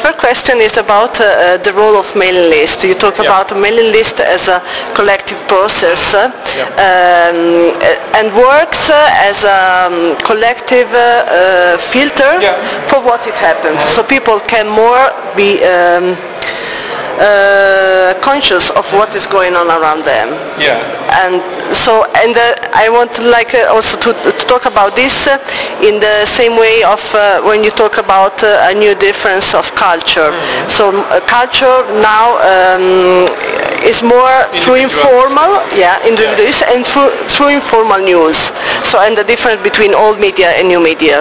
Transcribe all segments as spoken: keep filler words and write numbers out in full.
first question is about uh, the role of mailing list. You talk Yeah. about a mailing list as a collective process uh, Yeah. um, and works uh, as a um, collective uh, uh, filter Yeah. for what it happens. So people can more be um, uh, conscious of what is going on around them. Yeah. And so, and uh, I want like uh, also to, to talk about this uh, in the same way of uh, when you talk about uh, a new difference of culture. Mm-hmm. So uh, culture now um, is more through informal, yeah, individuals, Yeah. and through, through informal news. So, and the difference between old media and new media.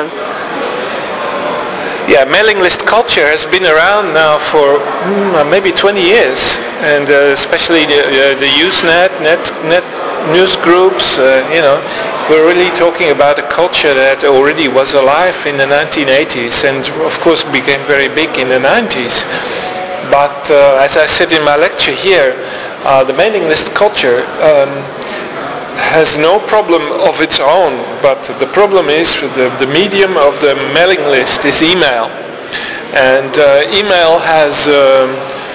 Yeah, mailing list culture has been around now for mm, maybe twenty years, and uh, especially the, uh, the Usenet, net, net news groups, uh, you know, we're really talking about a culture that already was alive in the nineteen eighties and of course became very big in the nineties. But uh, as I said in my lecture here, uh, the mailing list culture um, has no problem of its own, but the problem is the, the medium of the mailing list is email. And uh, email has, um,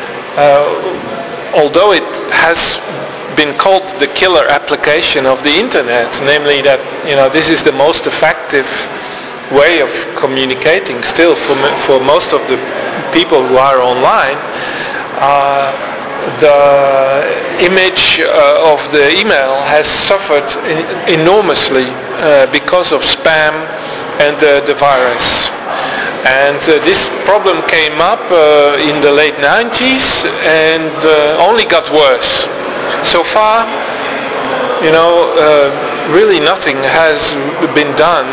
uh, although it has been called the killer application of the internet, namely that, you know, this is the most effective way of communicating still for, for most of the people who are online, uh, the image uh, of the email has suffered in, enormously uh, because of spam and uh, the virus. And uh, this problem came up uh, in the late nineties and uh, only got worse. So far, you know, uh, really nothing has been done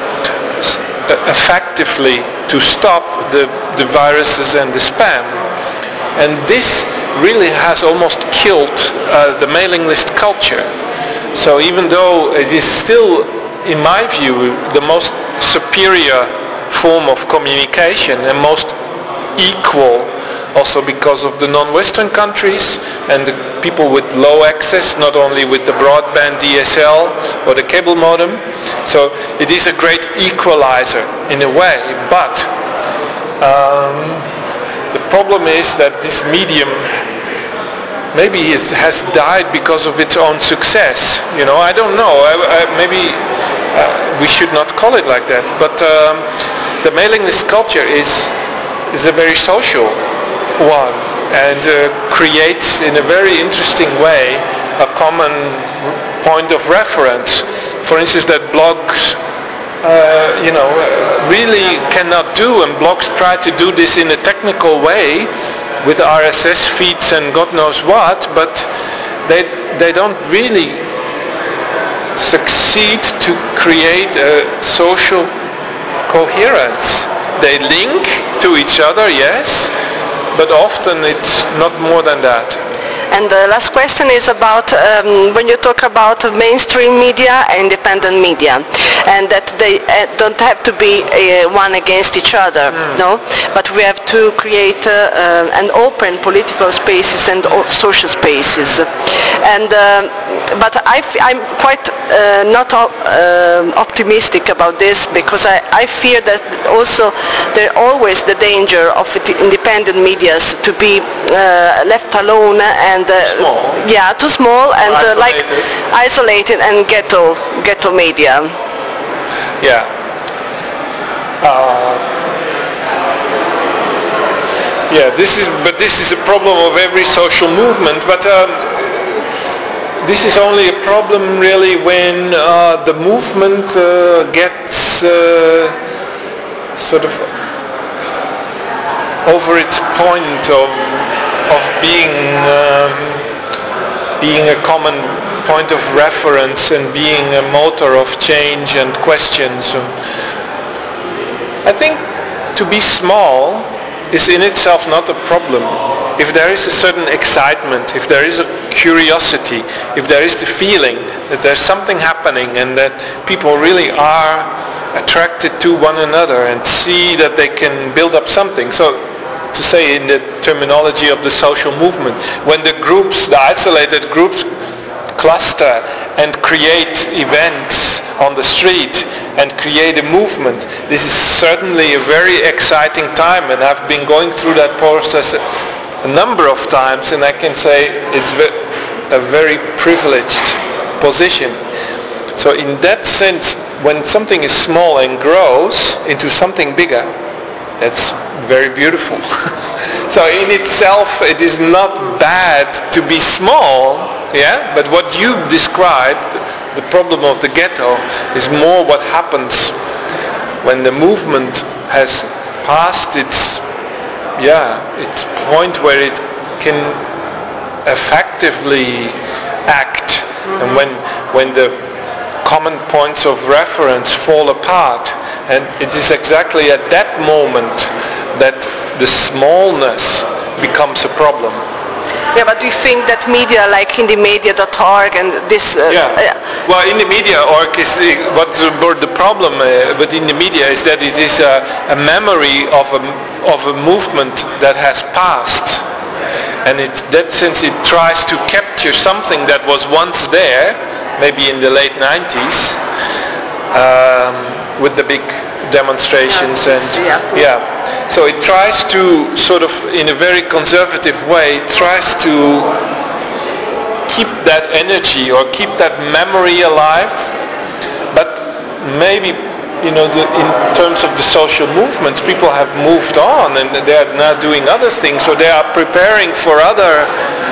effectively to stop the, the viruses and the spam. And this really has almost killed uh, the mailing list culture. So even though it is still, in my view, the most superior form of communication and most equal, also because of the non-Western countries and the people with low access, not only with the broadband D S L or the cable modem. So it is a great equalizer in a way, but um, the problem is that this medium maybe it has died because of its own success. You know, I don't know. I, I, maybe uh, we should not call it like that. But um, the mailing list culture is is a very social one and uh, creates in a very interesting way a common point of reference. For instance, that blogs Uh, you know, really cannot do, and blogs try to do this in a technical way with R S S feeds and God knows what, but they they don't really succeed to create a social coherence. They link to each other, yes, but often it's not more than that. And the last question is about um, when you talk about mainstream media and independent media, and that they uh, don't have to be uh, one against each other, mm. no? But we have to create uh, uh, an open political spaces and social spaces. And uh, but I f- I'm quite uh, not uh, optimistic about this, because I, I fear that also there always the danger of the independent medias to be uh, left alone and uh, small. yeah, too small and uh, like isolated and ghetto ghetto media. Yeah. Uh, yeah. This is, but this is a problem of every social movement. But um, this is only a problem really when uh, the movement uh, gets uh, sort of over its point of of being um, being a common point of reference and being a motor of change and questions. I think to be small is in itself not a problem. If there is a certain excitement, if there is a curiosity, if there is the feeling that there's something happening and that people really are attracted to one another and see that they can build up something. So to say in the terminology of the social movement, when the groups, the isolated groups cluster and create events on the street and create a movement. This is certainly a very exciting time, and I've been going through that process a number of times, and I can say it's a very privileged position. So in that sense, when something is small and grows into something bigger, that's very beautiful. So in itself, it is not bad to be small, yeah? But what you described, the problem of the ghetto, is more what happens when the movement has passed its, yeah, its point where it can effectively act, mm-hmm. and when when the common points of reference fall apart, and it is exactly at that moment that the smallness becomes a problem. Yeah, but do you think that media like Indymedia dot org and this... Uh, yeah. Uh, well, Indymedia dot org is uh, what the, the problem uh, with Indymedia is that it is a, a memory of a, of a movement that has passed. And in that sense it tries to capture something that was once there, maybe in the late nineties, um, with the big demonstrations and yeah. yeah. So it tries to sort of, in a very conservative way, tries to keep that energy or keep that memory alive. But maybe, you know, the, in terms of the social movements, people have moved on and they are now doing other things, or they are preparing for other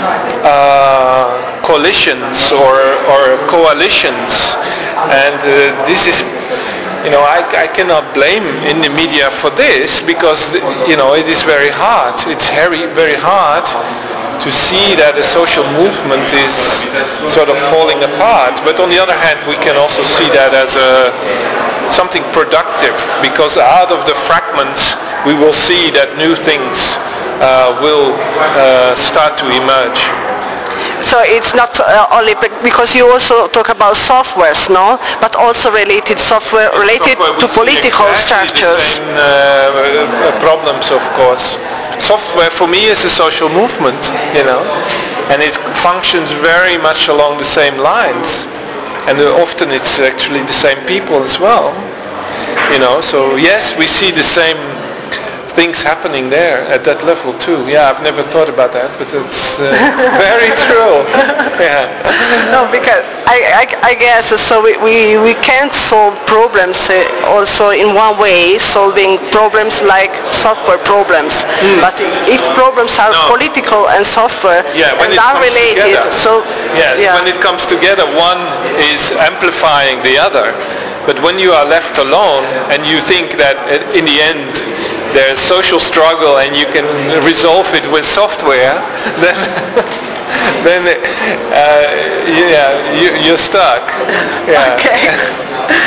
uh, coalitions or, or coalitions. And uh, this is, you know, I, I cannot blame Indymedia for this, because, you know, it is very hard. It's very, very hard to see that a social movement is sort of falling apart. But on the other hand, we can also see that as a something productive, because out of the fragments we will see that new things uh, will uh, start to emerge. So it's not uh, only because you also talk about softwares, no? But also related software related software to political exactly structures. The same, uh, problems, of course. Software for me is a social movement, you know, and it functions very much along the same lines. And uh, often it's actually the same people as well, you know. So yes, we see the same things happening there at that level too. Yeah, I've never thought about that, but it's uh, very true. Yeah. No, because I, I, I guess so we, we, we can't solve problems uh, also in one way, solving problems like software problems. Mm. But if problems are no. political and software yeah, and are related, together. so yes, yeah. when it comes together, one is amplifying the other. But when you are left alone and you think that in the end there's social struggle and you can resolve it with software, then then uh, yeah, you, you're stuck. Yeah. Okay.